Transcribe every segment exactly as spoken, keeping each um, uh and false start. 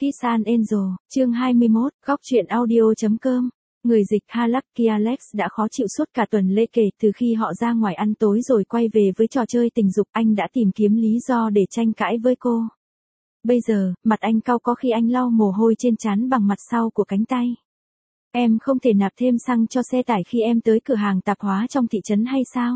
Kiss an Angel, chương hai mươi mốt, góc truyện audio.com. Người dịch Halucky Alex đã khó chịu suốt cả tuần lễ kể từ khi họ ra ngoài ăn tối rồi quay về với trò chơi tình dục. Anh đã tìm kiếm lý do để tranh cãi với cô. Bây giờ, mặt anh cau có khi anh lau mồ hôi trên trán bằng mặt sau của cánh tay. Em không thể nạp thêm xăng cho xe tải khi em tới cửa hàng tạp hóa trong thị trấn hay sao?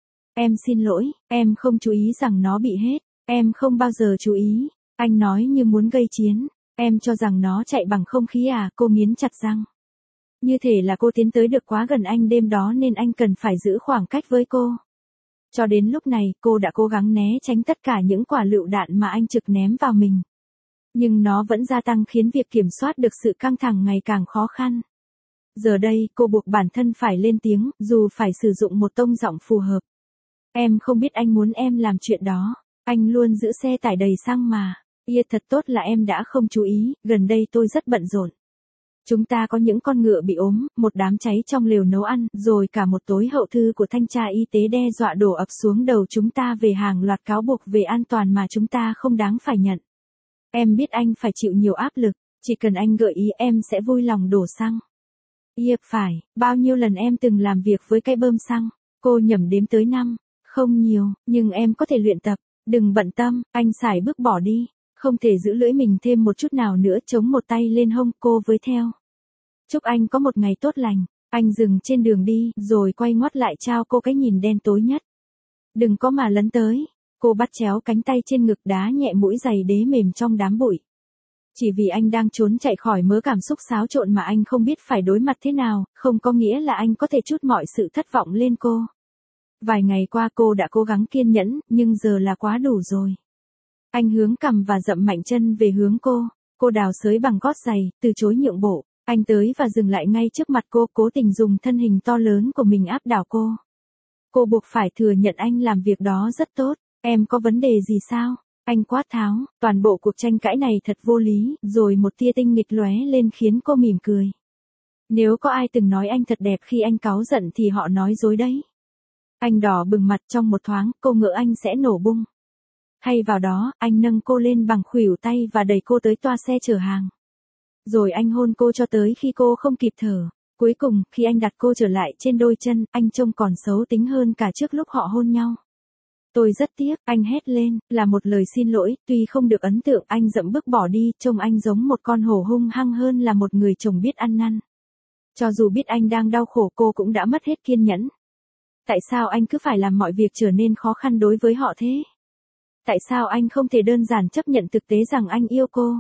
Em xin lỗi, em không chú ý rằng nó bị hết. Em không bao giờ chú ý. Anh nói như muốn gây chiến. Em cho rằng nó chạy bằng không khí à? Cô nghiến chặt răng. Như thể là cô tiến tới được quá gần anh đêm đó nên anh cần phải giữ khoảng cách với cô. Cho đến lúc này, cô đã cố gắng né tránh tất cả những quả lựu đạn mà anh trực ném vào mình. Nhưng nó vẫn gia tăng khiến việc kiểm soát được sự căng thẳng ngày càng khó khăn. Giờ đây, cô buộc bản thân phải lên tiếng, dù phải sử dụng một tông giọng phù hợp. Em không biết anh muốn em làm chuyện đó. Anh luôn giữ xe tải đầy xăng mà. Ia thật tốt là em đã không chú ý, gần đây tôi rất bận rộn. Chúng ta có những con ngựa bị ốm, một đám cháy trong lều nấu ăn, rồi cả một tối hậu thư của thanh tra y tế đe dọa đổ ập xuống đầu chúng ta về hàng loạt cáo buộc về an toàn mà chúng ta không đáng phải nhận. Em biết anh phải chịu nhiều áp lực, chỉ cần anh gợi ý em sẽ vui lòng đổ xăng. Ia phải, bao nhiêu lần em từng làm việc với cái bơm xăng? Cô nhẩm đếm tới năm. Không nhiều, nhưng em có thể luyện tập. Đừng bận tâm, anh xài bước bỏ đi. Không thể giữ lưỡi mình thêm một chút nào nữa, chống một tay lên hông cô với theo. Chúc anh có một ngày tốt lành. Anh dừng trên đường đi, rồi quay ngoắt lại trao cô cái nhìn đen tối nhất. Đừng có mà lấn tới. Cô bắt chéo cánh tay trên ngực đá nhẹ mũi giày đế mềm trong đám bụi. Chỉ vì anh đang trốn chạy khỏi mớ cảm xúc xáo trộn mà anh không biết phải đối mặt thế nào, không có nghĩa là anh có thể trút mọi sự thất vọng lên cô. Vài ngày qua cô đã cố gắng kiên nhẫn, nhưng giờ là quá đủ rồi. Anh hướng cằm và dậm mạnh chân về hướng cô. Cô đào xới bằng gót giày, từ chối nhượng bộ. Anh tới và dừng lại ngay trước mặt cô, cố tình dùng thân hình to lớn của mình áp đảo cô. Cô buộc phải thừa nhận anh làm việc đó rất tốt. Em có vấn đề gì sao? Anh quát tháo, toàn bộ cuộc tranh cãi này thật vô lý, rồi một tia tinh nghịch lóe lên khiến cô mỉm cười. Nếu có ai từng nói anh thật đẹp khi anh cáu giận thì họ nói dối đấy. Anh đỏ bừng mặt trong một thoáng, cô ngỡ anh sẽ nổ bung. Thay vào đó, anh nâng cô lên bằng khuỷu tay và đẩy cô tới toa xe chở hàng. Rồi anh hôn cô cho tới khi cô không kịp thở. Cuối cùng, khi anh đặt cô trở lại trên đôi chân, anh trông còn xấu tính hơn cả trước lúc họ hôn nhau. Tôi rất tiếc, anh hét lên, là một lời xin lỗi, tuy không được ấn tượng, anh dậm bước bỏ đi, trông anh giống một con hổ hung hăng hơn là một người chồng biết ăn năn. Cho dù biết anh đang đau khổ, cô cũng đã mất hết kiên nhẫn. Tại sao anh cứ phải làm mọi việc trở nên khó khăn đối với họ thế? Tại sao anh không thể đơn giản chấp nhận thực tế rằng anh yêu cô?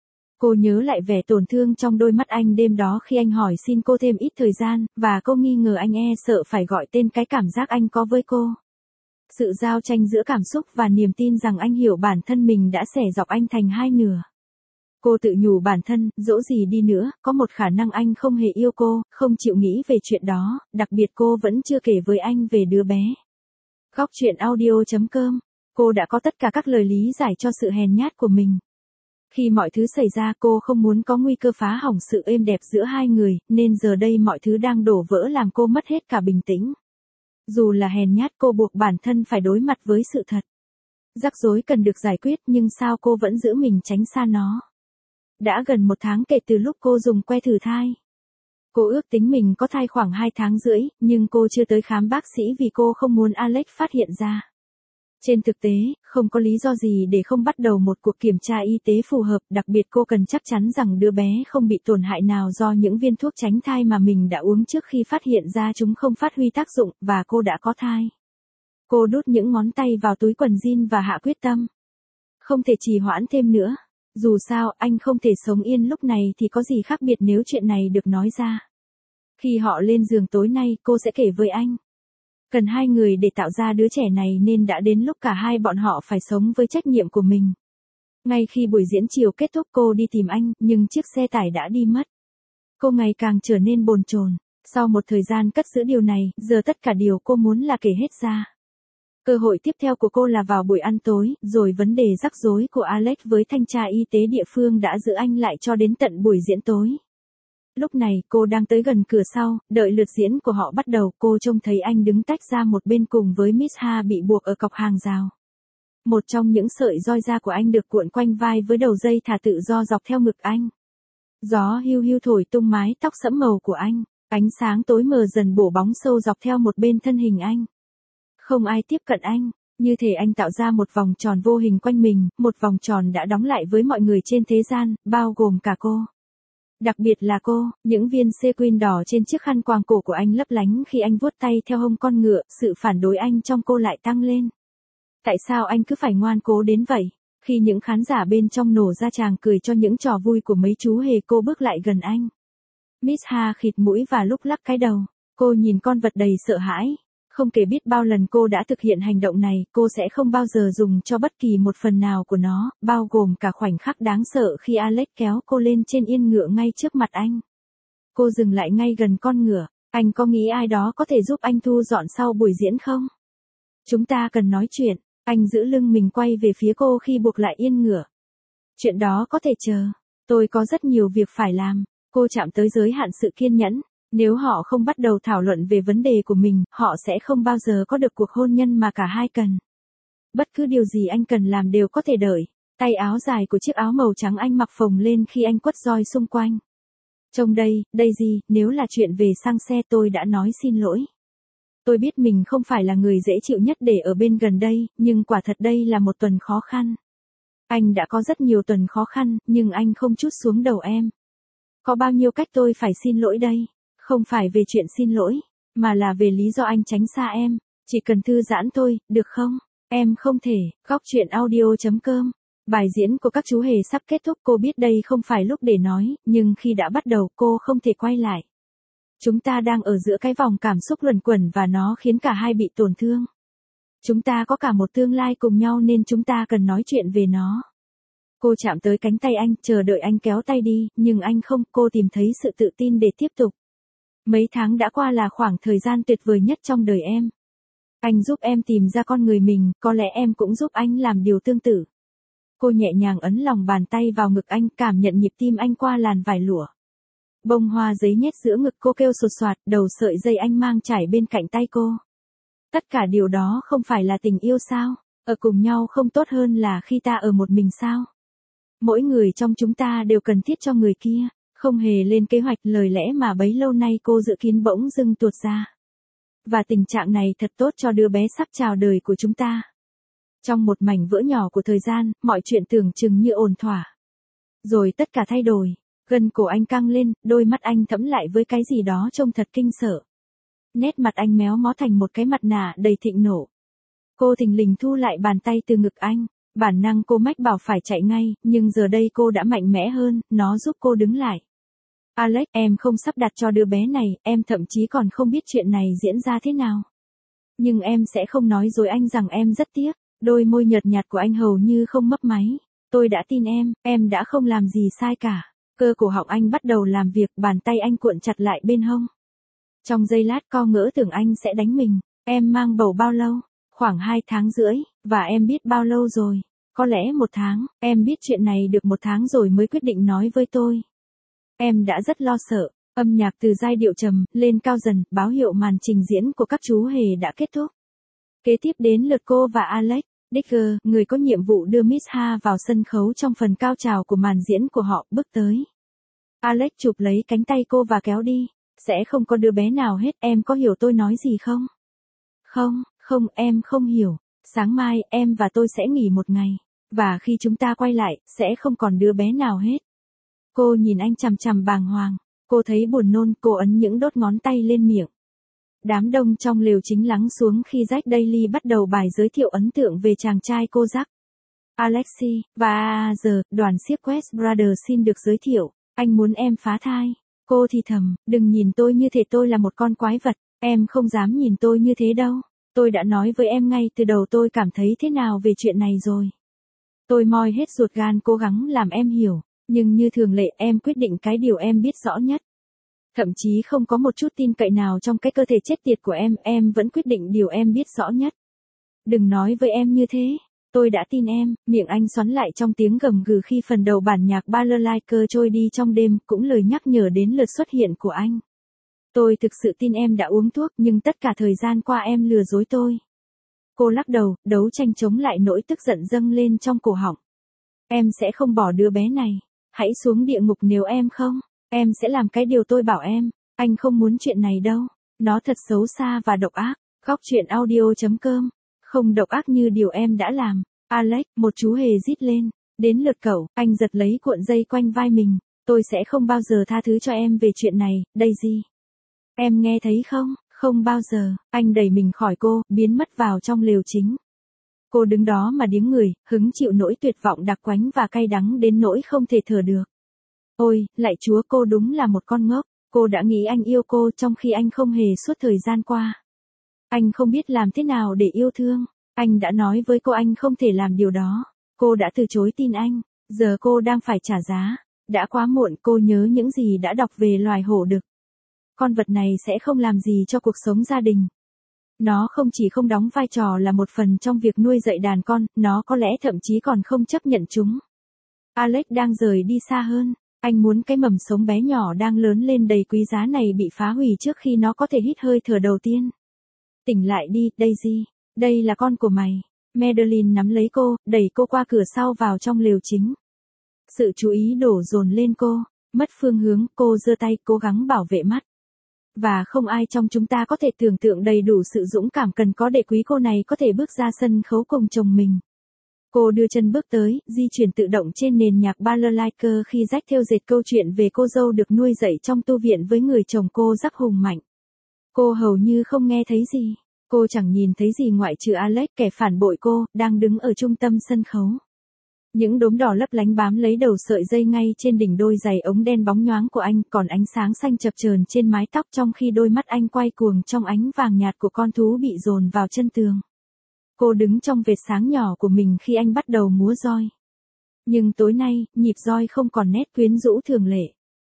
Cô nhớ lại vẻ tổn thương trong đôi mắt anh đêm đó khi anh hỏi xin cô thêm ít thời gian, và cô nghi ngờ anh e sợ phải gọi tên cái cảm giác anh có với cô. Sự giao tranh giữa cảm xúc và niềm tin rằng anh hiểu bản thân mình đã xẻ dọc anh thành hai nửa. Cô tự nhủ bản thân, dẫu gì đi nữa, có một khả năng anh không hề yêu cô, không chịu nghĩ về chuyện đó, đặc biệt cô vẫn chưa kể với anh về đứa bé. Góc truyện audio.com. Cô đã có tất cả các lời lý giải cho sự hèn nhát của mình. Khi mọi thứ xảy ra cô không muốn có nguy cơ phá hỏng sự êm đẹp giữa hai người, nên giờ đây mọi thứ đang đổ vỡ làm cô mất hết cả bình tĩnh. Dù là hèn nhát cô buộc bản thân phải đối mặt với sự thật. Rắc rối cần được giải quyết nhưng sao cô vẫn giữ mình tránh xa nó. Đã gần một tháng kể từ lúc cô dùng que thử thai. Cô ước tính mình có thai khoảng hai tháng rưỡi, nhưng cô chưa tới khám bác sĩ vì cô không muốn Alex phát hiện ra. Trên thực tế, không có lý do gì để không bắt đầu một cuộc kiểm tra y tế phù hợp, đặc biệt cô cần chắc chắn rằng đứa bé không bị tổn hại nào do những viên thuốc tránh thai mà mình đã uống trước khi phát hiện ra chúng không phát huy tác dụng, và cô đã có thai. Cô đút những ngón tay vào túi quần jean và hạ quyết tâm. Không thể trì hoãn thêm nữa. Dù sao, anh không thể sống yên lúc này thì có gì khác biệt nếu chuyện này được nói ra. Khi họ lên giường tối nay, cô sẽ kể với anh. Cần hai người để tạo ra đứa trẻ này nên đã đến lúc cả hai bọn họ phải sống với trách nhiệm của mình. Ngay khi buổi diễn chiều kết thúc cô đi tìm anh, nhưng chiếc xe tải đã đi mất. Cô ngày càng trở nên bồn chồn. Sau một thời gian cất giữ điều này, giờ tất cả điều cô muốn là kể hết ra. Cơ hội tiếp theo của cô là vào buổi ăn tối, rồi vấn đề rắc rối của Alex với thanh tra y tế địa phương đã giữ anh lại cho đến tận buổi diễn tối. Lúc này, cô đang tới gần cửa sau, đợi lượt diễn của họ bắt đầu, cô trông thấy anh đứng tách ra một bên cùng với Miss Ha bị buộc ở cọc hàng rào. Một trong những sợi roi da của anh được cuộn quanh vai với đầu dây thả tự do dọc theo ngực anh. Gió hiu hiu thổi tung mái tóc sẫm màu của anh, ánh sáng tối mờ dần bổ bóng sâu dọc theo một bên thân hình anh. Không ai tiếp cận anh, như thể anh tạo ra một vòng tròn vô hình quanh mình, một vòng tròn đã đóng lại với mọi người trên thế gian, bao gồm cả cô. Đặc biệt là cô, những viên sequin đỏ trên chiếc khăn quàng cổ của anh lấp lánh khi anh vuốt tay theo hông con ngựa, sự phản đối anh trong cô lại tăng lên. Tại sao anh cứ phải ngoan cố đến vậy? Khi những khán giả bên trong nổ ra tràng cười cho những trò vui của mấy chú hề, cô bước lại gần anh. Miss Ha khịt mũi và lúc lắc cái đầu. Cô nhìn con vật đầy sợ hãi. Không kể biết bao lần cô đã thực hiện hành động này, cô sẽ không bao giờ dùng cho bất kỳ một phần nào của nó, bao gồm cả khoảnh khắc đáng sợ khi Alex kéo cô lên trên yên ngựa ngay trước mặt anh. Cô dừng lại ngay gần con ngựa. Anh có nghĩ ai đó có thể giúp anh thu dọn sau buổi diễn không? Chúng ta cần nói chuyện. Anh giữ lưng mình quay về phía cô khi buộc lại yên ngựa. Chuyện đó có thể chờ. Tôi có rất nhiều việc phải làm. Cô chạm tới giới hạn sự kiên nhẫn. Nếu họ không bắt đầu thảo luận về vấn đề của mình, họ sẽ không bao giờ có được cuộc hôn nhân mà cả hai cần. Bất cứ điều gì anh cần làm đều có thể đợi. Tay áo dài của chiếc áo màu trắng anh mặc phồng lên khi anh quất roi xung quanh. Trông đây, Daisy, nếu là chuyện về xăng xe tôi đã nói xin lỗi. Tôi biết mình không phải là người dễ chịu nhất để ở bên gần đây, nhưng quả thật đây là một tuần khó khăn. Anh đã có rất nhiều tuần khó khăn, nhưng anh không trút xuống đầu em. Có bao nhiêu cách tôi phải xin lỗi đây? Không phải về chuyện xin lỗi, mà là về lý do anh tránh xa em. Chỉ cần thư giãn thôi, được không? Em không thể. Góc chuyện audio chấm com. Bài diễn của các chú hề sắp kết thúc. Cô biết đây không phải lúc để nói, nhưng khi đã bắt đầu cô không thể quay lại. Chúng ta đang ở giữa cái vòng cảm xúc luẩn quẩn và nó khiến cả hai bị tổn thương. Chúng ta có cả một tương lai cùng nhau nên chúng ta cần nói chuyện về nó. Cô chạm tới cánh tay anh, chờ đợi anh kéo tay đi, nhưng anh không. Cô tìm thấy sự tự tin để tiếp tục. Mấy tháng đã qua là khoảng thời gian tuyệt vời nhất trong đời em. Anh giúp em tìm ra con người mình, có lẽ em cũng giúp anh làm điều tương tự. Cô nhẹ nhàng ấn lòng bàn tay vào ngực anh, cảm nhận nhịp tim anh qua làn vải lụa. Bông hoa giấy nhét giữa ngực cô kêu sột soạt, đầu sợi dây anh mang trải bên cạnh tay cô. Tất cả điều đó không phải là tình yêu sao? Ở cùng nhau không tốt hơn là khi ta ở một mình sao? Mỗi người trong chúng ta đều cần thiết cho người kia. Không hề lên kế hoạch, lời lẽ mà bấy lâu nay cô dự kiến bỗng dưng tuột ra. Và tình trạng này thật tốt cho đứa bé sắp chào đời của chúng ta. Trong một mảnh vỡ nhỏ của thời gian, mọi chuyện tưởng chừng như ổn thỏa. Rồi tất cả thay đổi. Gân cổ anh căng lên, đôi mắt anh thẫm lại với cái gì đó trông thật kinh sợ. Nét mặt anh méo mó thành một cái mặt nạ đầy thịnh nộ. Cô thình lình thu lại bàn tay từ ngực anh. Bản năng cô mách bảo phải chạy ngay, nhưng giờ đây cô đã mạnh mẽ hơn, nó giúp cô đứng lại. Alex, em không sắp đặt cho đứa bé này, em thậm chí còn không biết chuyện này diễn ra thế nào. Nhưng em sẽ không nói dối anh rằng em rất tiếc. Đôi môi nhợt nhạt của anh hầu như không mấp máy. Tôi đã tin em, em đã không làm gì sai cả. Cơ cổ họng anh bắt đầu làm việc, bàn tay anh cuộn chặt lại bên hông. Trong giây lát co ngỡ tưởng anh sẽ đánh mình. Em mang bầu bao lâu? Khoảng hai tháng rưỡi, và em biết bao lâu rồi? Có lẽ một tháng, em biết chuyện này được một tháng rồi mới quyết định nói với tôi. Em đã rất lo sợ. Âm nhạc từ giai điệu trầm lên cao dần, báo hiệu màn trình diễn của các chú hề đã kết thúc. Kế tiếp đến lượt cô và Alex. Digger, người có nhiệm vụ đưa Miss Ha vào sân khấu trong phần cao trào của màn diễn của họ, bước tới. Alex chụp lấy cánh tay cô và kéo đi. Sẽ không có đứa bé nào hết, em có hiểu tôi nói gì không? Không, không, em không hiểu. Sáng mai, em và tôi sẽ nghỉ một ngày. Và khi chúng ta quay lại, sẽ không còn đứa bé nào hết. Cô nhìn anh chằm chằm bàng hoàng. Cô thấy buồn nôn, cô ấn những đốt ngón tay lên miệng. Đám đông trong lều chính lắng xuống khi Jack Daly bắt đầu bài giới thiệu ấn tượng về chàng trai cô Jack. Alexi, và giờ, đoàn xiếc West Brothers xin được giới thiệu. Anh muốn em phá thai. Cô thì thầm, đừng nhìn tôi như thể tôi là một con quái vật. Em không dám nhìn tôi như thế đâu. Tôi đã nói với em ngay từ đầu tôi cảm thấy thế nào về chuyện này rồi. Tôi moi hết ruột gan cố gắng làm em hiểu. Nhưng như thường lệ em quyết định cái điều em biết rõ nhất. Thậm chí không có một chút tin cậy nào trong cái cơ thể chết tiệt của em, em vẫn quyết định điều em biết rõ nhất. Đừng nói với em như thế. Tôi đã tin em, miệng anh xoắn lại trong tiếng gầm gừ khi phần đầu bản nhạc Balalaika trôi đi trong đêm, cũng lời nhắc nhở đến lượt xuất hiện của anh. Tôi thực sự tin em đã uống thuốc, nhưng tất cả thời gian qua em lừa dối tôi. Cô lắc đầu, đấu tranh chống lại nỗi tức giận dâng lên trong cổ họng. Em sẽ không bỏ đứa bé này. Hãy xuống địa ngục nếu em không. Em sẽ làm cái điều tôi bảo em. Anh không muốn chuyện này đâu. Nó thật xấu xa và độc ác. Góc truyện audio chấm com. Không độc ác như điều em đã làm. Alex, một chú hề rít lên. Đến lượt cậu, anh giật lấy cuộn dây quanh vai mình. Tôi sẽ không bao giờ tha thứ cho em về chuyện này, Daisy. Em nghe thấy không? Không bao giờ. Anh đẩy mình khỏi cô, biến mất vào trong lều chính. Cô đứng đó mà điếng người, hứng chịu nỗi tuyệt vọng đặc quánh và cay đắng đến nỗi không thể thở được. Ôi, lạy Chúa, cô đúng là một con ngốc. Cô đã nghĩ anh yêu cô trong khi anh không hề suốt thời gian qua. Anh không biết làm thế nào để yêu thương. Anh đã nói với cô anh không thể làm điều đó. Cô đã từ chối tin anh. Giờ cô đang phải trả giá. Đã quá muộn, cô nhớ những gì đã đọc về loài hổ đực. Con vật này sẽ không làm gì cho cuộc sống gia đình. Nó không chỉ không đóng vai trò là một phần trong việc nuôi dạy đàn con, nó có lẽ thậm chí còn không chấp nhận chúng. Alex đang rời đi xa hơn. Anh muốn cái mầm sống bé nhỏ đang lớn lên đầy quý giá này bị phá hủy trước khi nó có thể hít hơi thở đầu tiên. Tỉnh lại đi, Daisy. Đây là con của mày. Madeline nắm lấy cô, đẩy cô qua cửa sau vào trong lều chính. Sự chú ý đổ dồn lên cô. Mất phương hướng, cô giơ tay cố gắng bảo vệ mắt. Và không ai trong chúng ta có thể tưởng tượng đầy đủ sự dũng cảm cần có để quý cô này có thể bước ra sân khấu cùng chồng mình. Cô đưa chân bước tới, di chuyển tự động trên nền nhạc balalaika khi Jack theo dệt câu chuyện về cô dâu được nuôi dạy trong tu viện với người chồng cô rắc hùng mạnh. Cô hầu như không nghe thấy gì. Cô chẳng nhìn thấy gì ngoại trừ Alex, kẻ phản bội cô, đang đứng ở trung tâm sân khấu. Những đốm đỏ lấp lánh bám lấy đầu sợi dây ngay trên đỉnh đôi giày ống đen bóng nhoáng của anh, còn ánh sáng xanh chập chờn trên mái tóc trong khi đôi mắt anh quay cuồng trong ánh vàng nhạt của con thú bị dồn vào chân tường. Cô đứng trong vệt sáng nhỏ của mình khi anh bắt đầu múa roi. Nhưng tối nay, nhịp roi không còn nét quyến rũ thường lệ.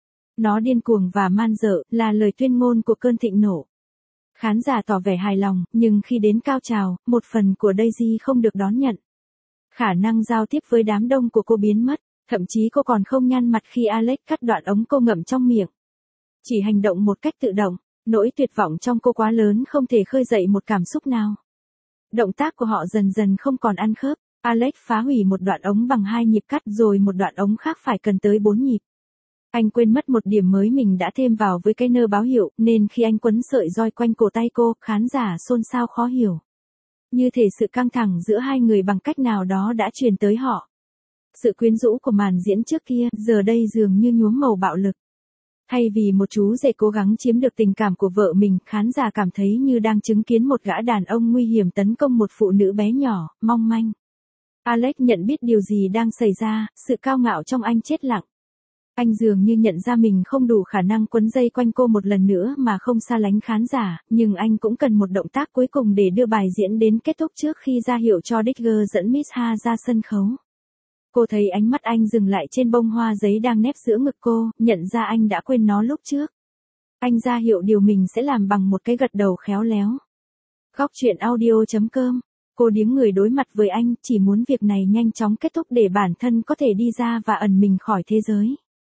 Nó điên cuồng và man dợ, là lời tuyên ngôn của cơn thịnh nộ. Khán giả tỏ vẻ hài lòng, nhưng khi đến cao trào, một phần của Daisy không được đón nhận. Khả năng giao tiếp với đám đông của cô biến mất, thậm chí cô còn không nhăn mặt khi Alex cắt đoạn ống cô ngậm trong miệng. Chỉ hành động một cách tự động, nỗi tuyệt vọng trong cô quá lớn không thể khơi dậy một cảm xúc nào. Động tác của họ dần dần không còn ăn khớp, Alex phá hủy một đoạn ống bằng hai nhịp cắt rồi một đoạn ống khác phải cần tới bốn nhịp. Anh quên mất một điểm mới mình đã thêm vào với cái nơ báo hiệu, nên khi anh quấn sợi roi quanh cổ tay cô, khán giả xôn xao khó hiểu. Như thể sự căng thẳng giữa hai người bằng cách nào đó đã truyền tới họ. Sự quyến rũ của màn diễn trước kia, giờ đây dường như nhuốm màu bạo lực. Thay vì một chú rể cố gắng chiếm được tình cảm của vợ mình, khán giả cảm thấy như đang chứng kiến một gã đàn ông nguy hiểm tấn công một phụ nữ bé nhỏ, mong manh. Alex nhận biết điều gì đang xảy ra, sự cao ngạo trong anh chết lặng. Anh dường như nhận ra mình không đủ khả năng quấn dây quanh cô một lần nữa mà không xa lánh khán giả, nhưng anh cũng cần một động tác cuối cùng để đưa bài diễn đến kết thúc trước khi ra hiệu cho Digger dẫn Miss Ha ra sân khấu. Cô thấy ánh mắt anh dừng lại trên bông hoa giấy đang nép giữa ngực cô, nhận ra anh đã quên nó lúc trước. Anh ra hiệu điều mình sẽ làm bằng một cái gật đầu khéo léo. Góc truyện audio chấm com. Cô điếng người đối mặt với anh, chỉ muốn việc này nhanh chóng kết thúc để bản thân có thể đi ra và ẩn mình khỏi thế giới.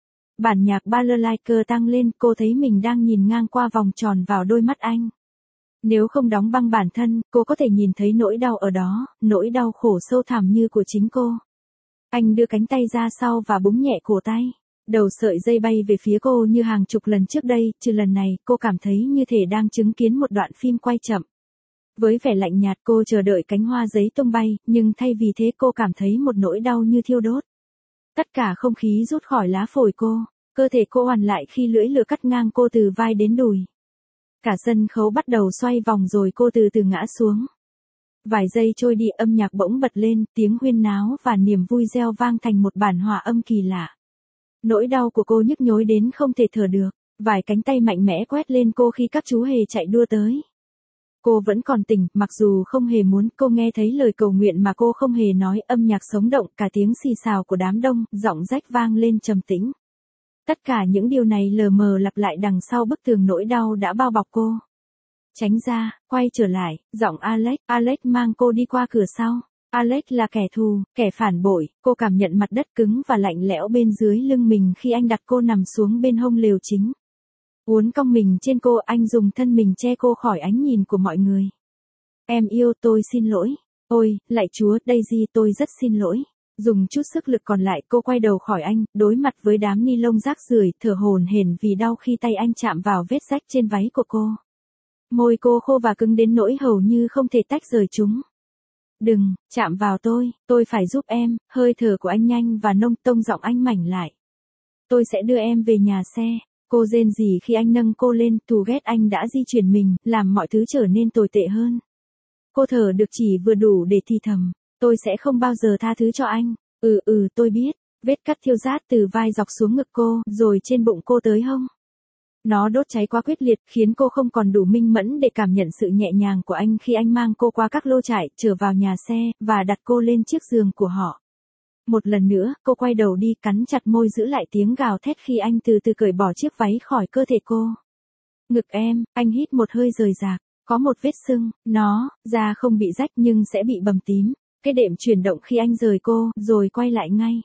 Bản nhạc balalaika tăng lên, cô thấy mình đang nhìn ngang qua vòng tròn vào đôi mắt anh. Nếu không đóng băng bản thân, cô có thể nhìn thấy nỗi đau ở đó, nỗi đau khổ sâu thẳm như của chính cô. Anh đưa cánh tay ra sau và búng nhẹ cổ tay. Đầu sợi dây bay về phía cô như hàng chục lần trước đây, trừ lần này, cô cảm thấy như thể đang chứng kiến một đoạn phim quay chậm. Với vẻ lạnh nhạt cô chờ đợi cánh hoa giấy tung bay, nhưng thay vì thế cô cảm thấy một nỗi đau như thiêu đốt. Tất cả không khí rút khỏi lá phổi cô, cơ thể cô hoàn lại khi lưỡi lửa cắt ngang cô từ vai đến đùi. Cả sân khấu bắt đầu xoay vòng rồi cô từ từ ngã xuống. Vài giây trôi đi, âm nhạc bỗng bật lên, tiếng huyên náo và niềm vui reo vang thành một bản hòa âm kỳ lạ. Nỗi đau của cô nhức nhối đến không thể thở được, vài cánh tay mạnh mẽ quét lên cô khi các chú hề chạy đua tới. Cô vẫn còn tỉnh, mặc dù không hề muốn, cô nghe thấy lời cầu nguyện mà cô không hề nói, âm nhạc sống động, cả tiếng xì xào của đám đông, giọng rách vang lên trầm tĩnh. Tất cả những điều này lờ mờ lặp lại đằng sau bức tường nỗi đau đã bao bọc cô. Tránh ra, quay trở lại, giọng Alex, Alex mang cô đi qua cửa sau. Alex là kẻ thù, kẻ phản bội, cô cảm nhận mặt đất cứng và lạnh lẽo bên dưới lưng mình khi anh đặt cô nằm xuống bên hông lều chính. Uốn cong mình trên cô, anh dùng thân mình che cô khỏi ánh nhìn của mọi người. Em yêu, tôi xin lỗi. Ôi, lạy Chúa, Daisy, tôi rất xin lỗi. Dùng chút sức lực còn lại cô quay đầu khỏi anh, đối mặt với đám ni lông rác rưởi, thở hổn hển vì đau khi tay anh chạm vào vết rách trên váy của cô. Môi cô khô và cứng đến nỗi hầu như không thể tách rời chúng. Đừng, chạm vào tôi, tôi phải giúp em, hơi thở của anh nhanh và nông, tông giọng anh mảnh lại. Tôi sẽ đưa em về nhà xe. Cô rên rỉ khi anh nâng cô lên, thù ghét anh đã di chuyển mình, làm mọi thứ trở nên tồi tệ hơn. Cô thở được chỉ vừa đủ để thì thầm. Tôi sẽ không bao giờ tha thứ cho anh. Ừ ừ tôi biết. Vết cắt thiêu rát từ vai dọc xuống ngực cô, rồi trên bụng cô tới hông. Nó đốt cháy quá quyết liệt, khiến cô không còn đủ minh mẫn để cảm nhận sự nhẹ nhàng của anh khi anh mang cô qua các lô trại, trở vào nhà xe, và đặt cô lên chiếc giường của họ. Một lần nữa, cô quay đầu đi, cắn chặt môi giữ lại tiếng gào thét khi anh từ từ cởi bỏ chiếc váy khỏi cơ thể cô. Ngực em, anh hít một hơi rời rạc. Có một vết sưng, nó, da không bị rách nhưng sẽ bị bầm tím. Cái đệm chuyển động khi anh rời cô, rồi quay lại ngay.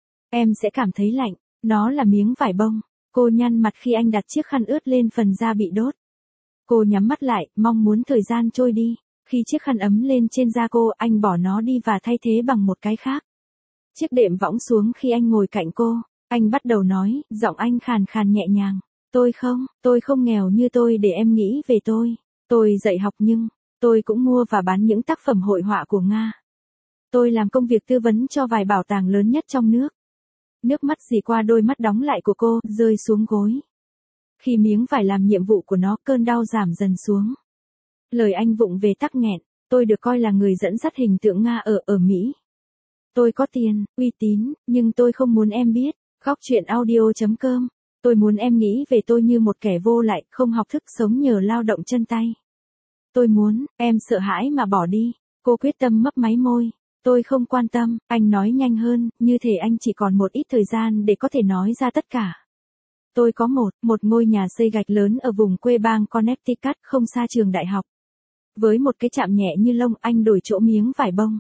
Em sẽ cảm thấy lạnh, nó là miếng vải bông. Cô nhăn mặt khi anh đặt chiếc khăn ướt lên phần da bị đốt. Cô nhắm mắt lại, mong muốn thời gian trôi đi. Khi chiếc khăn ấm lên trên da cô, anh bỏ nó đi và thay thế bằng một cái khác. Chiếc đệm võng xuống khi anh ngồi cạnh cô. Anh bắt đầu nói, giọng anh khàn khàn nhẹ nhàng. Tôi không, tôi không nghèo như tôi để em nghĩ về tôi. Tôi dạy học nhưng, tôi cũng mua và bán những tác phẩm hội họa của Nga. Tôi làm công việc tư vấn cho vài bảo tàng lớn nhất trong nước. Nước mắt dì qua đôi mắt đóng lại của cô, rơi xuống gối. Khi miếng vải làm nhiệm vụ của nó, cơn đau giảm dần xuống. Lời anh vụng về tắc nghẹn, tôi được coi là người dẫn dắt hình tượng Nga ở ở Mỹ. Tôi có tiền, uy tín, nhưng tôi không muốn em biết. Góc truyện audio chấm com. Tôi muốn em nghĩ về tôi như một kẻ vô lại, không học thức sống nhờ lao động chân tay. Tôi muốn, em sợ hãi mà bỏ đi. Cô quyết tâm mấp máy môi. Tôi không quan tâm, anh nói nhanh hơn, như thể anh chỉ còn một ít thời gian để có thể nói ra tất cả. Tôi có một, một ngôi nhà xây gạch lớn ở vùng quê bang Connecticut, không xa trường đại học. Với một cái chạm nhẹ như lông, anh đổi chỗ miếng vải bông.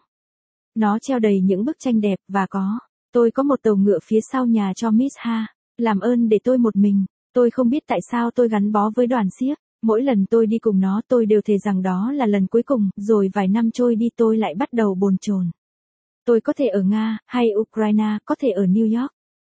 Nó treo đầy những bức tranh đẹp, và có. Tôi có một tàu ngựa phía sau nhà cho Miss Ha. Làm ơn để tôi một mình. Tôi không biết tại sao tôi gắn bó với đoàn xiếc. Mỗi lần tôi đi cùng nó tôi đều thề rằng đó là lần cuối cùng, rồi vài năm trôi đi tôi lại bắt đầu bồn chồn. Tôi có thể ở Nga, hay Ukraine, có thể ở New York.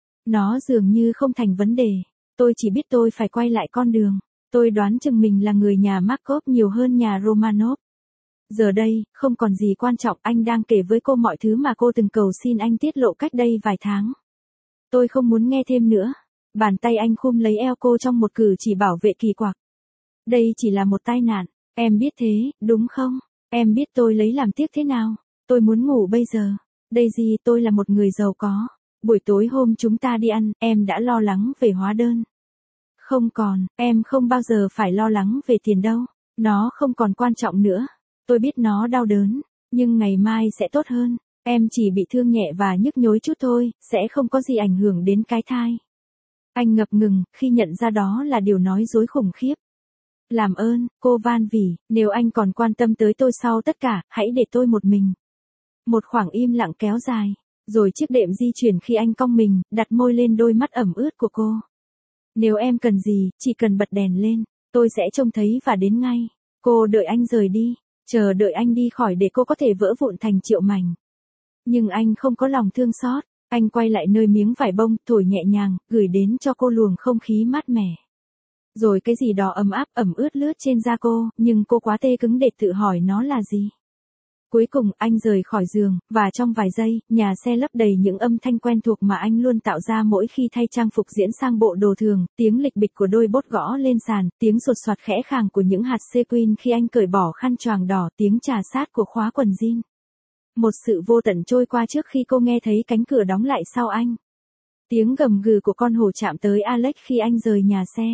Nó dường như không thành vấn đề. Tôi chỉ biết tôi phải quay lại con đường. Tôi đoán chừng mình là người nhà Markov nhiều hơn nhà Romanov. Giờ đây, không còn gì quan trọng, anh đang kể với cô mọi thứ mà cô từng cầu xin anh tiết lộ cách đây vài tháng. Tôi không muốn nghe thêm nữa. Bàn tay anh khum lấy eo cô trong một cử chỉ bảo vệ kỳ quặc. Đây chỉ là một tai nạn, em biết thế, đúng không? Em biết tôi lấy làm tiếc thế nào. Tôi muốn ngủ bây giờ. Daisy, tôi là một người giàu có. Buổi tối hôm chúng ta đi ăn, em đã lo lắng về hóa đơn. Không còn, em không bao giờ phải lo lắng về tiền đâu. Nó không còn quan trọng nữa. Tôi biết nó đau đớn, nhưng ngày mai sẽ tốt hơn. Em chỉ bị thương nhẹ và nhức nhối chút thôi, sẽ không có gì ảnh hưởng đến cái thai. Anh ngập ngừng, khi nhận ra đó là điều nói dối khủng khiếp. Làm ơn, cô van vỉ, nếu anh còn quan tâm tới tôi sau tất cả, hãy để tôi một mình. Một khoảng im lặng kéo dài, rồi chiếc đệm di chuyển khi anh cong mình, đặt môi lên đôi mắt ẩm ướt của cô. Nếu em cần gì, chỉ cần bật đèn lên, tôi sẽ trông thấy và đến ngay. Cô đợi anh rời đi, chờ đợi anh đi khỏi để cô có thể vỡ vụn thành triệu mảnh. Nhưng anh không có lòng thương xót, anh quay lại nơi miếng vải bông, thổi nhẹ nhàng, gửi đến cho cô luồng không khí mát mẻ. Rồi cái gì đó ấm áp ẩm ướt lướt trên da cô, nhưng cô quá tê cứng để tự hỏi nó là gì. Cuối cùng anh rời khỏi giường, và trong vài giây, nhà xe lấp đầy những âm thanh quen thuộc mà anh luôn tạo ra mỗi khi thay trang phục diễn sang bộ đồ thường, tiếng lịch bịch của đôi bốt gõ lên sàn, tiếng sột soạt khẽ khàng của những hạt sequin khi anh cởi bỏ khăn choàng đỏ, tiếng trà sát của khóa quần jean. Một sự vô tận trôi qua trước khi cô nghe thấy cánh cửa đóng lại sau anh. Tiếng gầm gừ của con hổ chạm tới Alex khi anh rời nhà xe.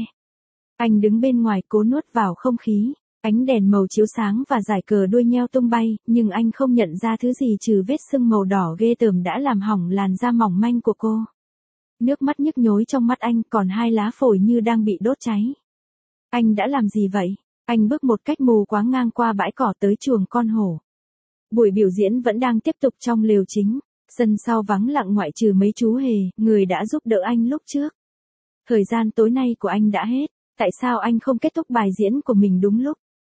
Anh đứng bên ngoài cố nuốt vào không khí. Ánh đèn màu chiếu sáng và dải cờ đuôi nheo tung bay, nhưng anh không nhận ra thứ gì trừ vết sưng màu đỏ ghê tởm đã làm hỏng làn da mỏng manh của cô. Nước mắt nhức nhối trong mắt anh, còn hai lá phổi như đang bị đốt cháy. Anh đã làm gì vậy? Anh bước một cách mù quáng ngang qua bãi cỏ tới chuồng con hổ. Buổi biểu diễn vẫn đang tiếp tục trong lều chính. Sân sau vắng lặng ngoại trừ mấy chú hề, người đã giúp đỡ anh lúc trước. Thời gian tối nay của anh đã hết. Tại sao anh không kết thúc bài diễn của mình đúng lúc?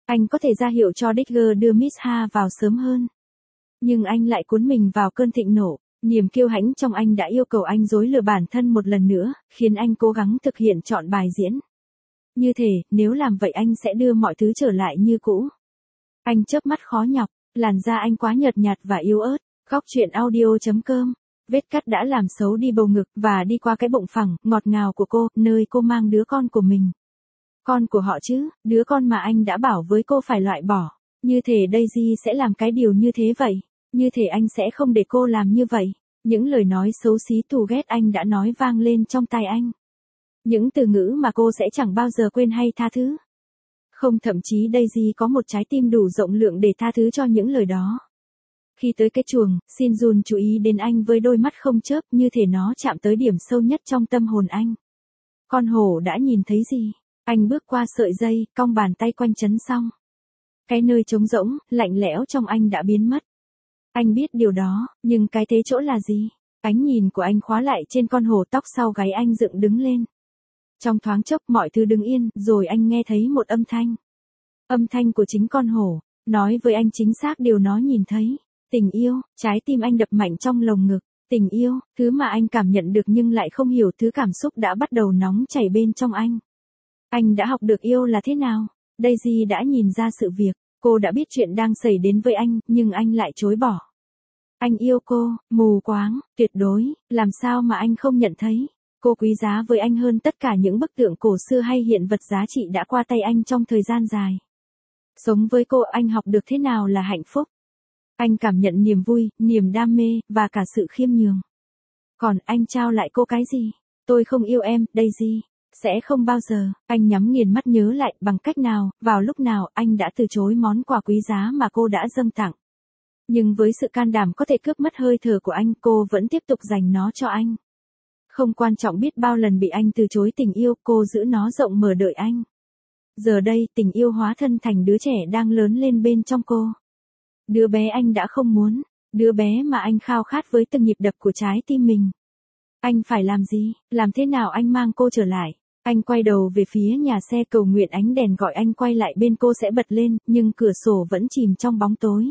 Anh có thể ra hiệu cho Digger đưa Miss Ha vào sớm hơn. Nhưng anh lại cuốn mình vào cơn thịnh nộ. Niềm kiêu hãnh trong anh đã yêu cầu anh dối lừa bản thân một lần nữa, khiến anh cố gắng thực hiện trọn bài diễn. Như thể, nếu làm vậy anh sẽ đưa mọi thứ trở lại như cũ. Anh chớp mắt khó nhọc, làn da anh quá nhợt nhạt và yếu ớt. Góc truyện audio chấm com. Vết cắt đã làm xấu đi bầu ngực và đi qua cái bụng phẳng, ngọt ngào của cô, nơi cô mang đứa con của mình. Con của họ chứ, đứa con mà anh đã bảo với cô phải loại bỏ. Như thể Daisy sẽ làm cái điều như thế vậy. Như thể anh sẽ không để cô làm như vậy. Những lời nói xấu xí thù ghét anh đã nói vang lên trong tai anh. Những từ ngữ mà cô sẽ chẳng bao giờ quên hay tha thứ. Không, thậm chí Daisy có một trái tim đủ rộng lượng để tha thứ cho những lời đó. Khi tới cái chuồng, Shin Jun chú ý đến anh với đôi mắt không chớp, như thể nó chạm tới điểm sâu nhất trong tâm hồn anh. Con hổ đã nhìn thấy gì? Anh bước qua sợi dây, cong bàn tay quanh trấn xong. Cái nơi trống rỗng, lạnh lẽo trong anh đã biến mất. Anh biết điều đó, nhưng cái thế chỗ là gì? Ánh nhìn của anh khóa lại trên con hổ, tóc sau gáy anh dựng đứng lên. Trong thoáng chốc mọi thứ đứng yên, rồi anh nghe thấy một âm thanh. Âm thanh của chính con hổ, nói với anh chính xác điều nó nhìn thấy. Tình yêu, trái tim anh đập mạnh trong lồng ngực. Tình yêu, thứ mà anh cảm nhận được nhưng lại không hiểu, thứ cảm xúc đã bắt đầu nóng chảy bên trong anh. Anh đã học được yêu là thế nào. Daisy đã nhìn ra sự việc. Cô đã biết chuyện đang xảy đến với anh, nhưng anh lại chối bỏ. Anh yêu cô, mù quáng, tuyệt đối, làm sao mà anh không nhận thấy. Cô quý giá với anh hơn tất cả những bức tượng cổ xưa hay hiện vật giá trị đã qua tay anh trong thời gian dài. Sống với cô, anh học được thế nào là hạnh phúc. Anh cảm nhận niềm vui, niềm đam mê, và cả sự khiêm nhường. Còn anh trao lại cô cái gì? Tôi không yêu em, Daisy. Sẽ không bao giờ. Anh nhắm nghiền mắt nhớ lại bằng cách nào, vào lúc nào anh đã từ chối món quà quý giá mà cô đã dâng tặng. Nhưng với sự can đảm có thể cướp mất hơi thở của anh, cô vẫn tiếp tục dành nó cho anh. Không quan trọng biết bao lần bị anh từ chối tình yêu, cô giữ nó rộng mở đợi anh. Giờ đây, tình yêu hóa thân thành đứa trẻ đang lớn lên bên trong cô. Đứa bé anh đã không muốn, đứa bé mà anh khao khát với từng nhịp đập của trái tim mình. Anh phải làm gì, làm thế nào anh mang cô trở lại? Anh quay đầu về phía nhà xe, cầu nguyện ánh đèn gọi anh quay lại bên cô sẽ bật lên, nhưng cửa sổ vẫn chìm trong bóng tối.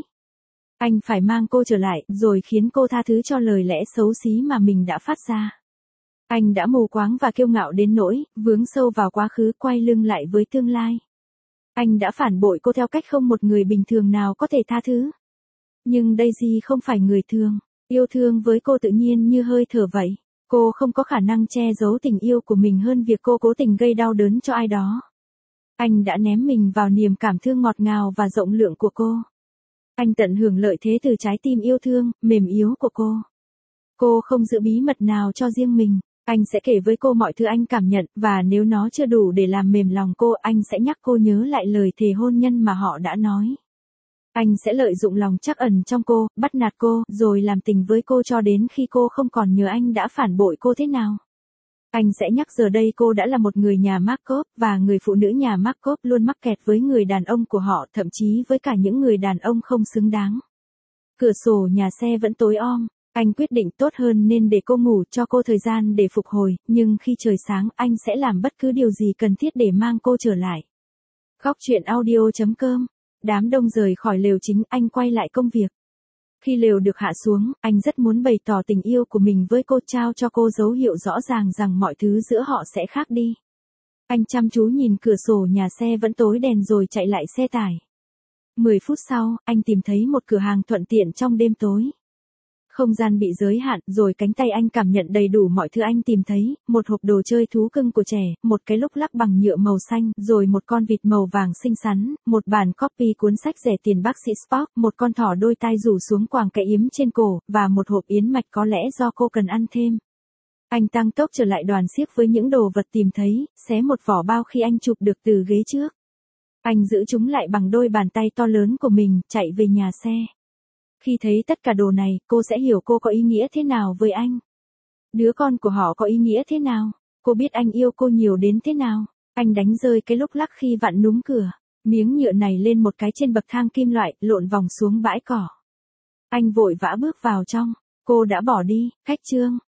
Anh phải mang cô trở lại, rồi khiến cô tha thứ cho lời lẽ xấu xí mà mình đã phát ra. Anh đã mù quáng và kiêu ngạo đến nỗi, vướng sâu vào quá khứ, quay lưng lại với tương lai. Anh đã phản bội cô theo cách không một người bình thường nào có thể tha thứ. Nhưng Daisy không phải người thường, yêu thương với cô tự nhiên như hơi thở vậy. Cô không có khả năng che giấu tình yêu của mình hơn việc cô cố tình gây đau đớn cho ai đó. Anh đã ném mình vào niềm cảm thương ngọt ngào và rộng lượng của cô. Anh tận hưởng lợi thế từ trái tim yêu thương, mềm yếu của cô. Cô không giữ bí mật nào cho riêng mình. Anh sẽ kể với cô mọi thứ anh cảm nhận, và nếu nó chưa đủ để làm mềm lòng cô, anh sẽ nhắc cô nhớ lại lời thề hôn nhân mà họ đã nói. Anh sẽ lợi dụng lòng trắc ẩn trong cô, bắt nạt cô, rồi làm tình với cô cho đến khi cô không còn nhớ anh đã phản bội cô thế nào. Anh sẽ nhắc giờ đây cô đã là một người nhà Markov, và người phụ nữ nhà Markov luôn mắc kẹt với người đàn ông của họ, thậm chí với cả những người đàn ông không xứng đáng. Cửa sổ nhà xe vẫn tối om. Anh quyết định tốt hơn nên để cô ngủ, cho cô thời gian để phục hồi, nhưng khi trời sáng, anh sẽ làm bất cứ điều gì cần thiết để mang cô trở lại. Góc truyện audio chấm com. Đám đông rời khỏi lều chính, anh quay lại công việc. Khi lều được hạ xuống, anh rất muốn bày tỏ tình yêu của mình với cô, trao cho cô dấu hiệu rõ ràng rằng mọi thứ giữa họ sẽ khác đi. Anh chăm chú nhìn cửa sổ nhà xe vẫn tối đèn rồi chạy lại xe tải. Mười phút sau, anh tìm thấy một cửa hàng thuận tiện trong đêm tối. Không gian bị giới hạn, rồi cánh tay anh cảm nhận đầy đủ mọi thứ anh tìm thấy, một hộp đồ chơi thú cưng của trẻ, một cái lúc lắc bằng nhựa màu xanh, rồi một con vịt màu vàng xinh xắn, một bản copy cuốn sách rẻ tiền bác sĩ Spock, một con thỏ đôi tai rủ xuống quàng cái yếm trên cổ, và một hộp yến mạch có lẽ do cô cần ăn thêm. Anh tăng tốc trở lại đoàn xiếc với những đồ vật tìm thấy, xé một vỏ bao khi anh chụp được từ ghế trước. Anh giữ chúng lại bằng đôi bàn tay to lớn của mình, chạy về nhà xe. Khi thấy tất cả đồ này, cô sẽ hiểu cô có ý nghĩa thế nào với anh. Đứa con của họ có ý nghĩa thế nào. Cô biết anh yêu cô nhiều đến thế nào. Anh đánh rơi cái lúc lắc khi vặn núm cửa. Miếng nhựa này lên một cái trên bậc thang kim loại, lộn vòng xuống bãi cỏ. Anh vội vã bước vào trong. Cô đã bỏ đi, cách chương.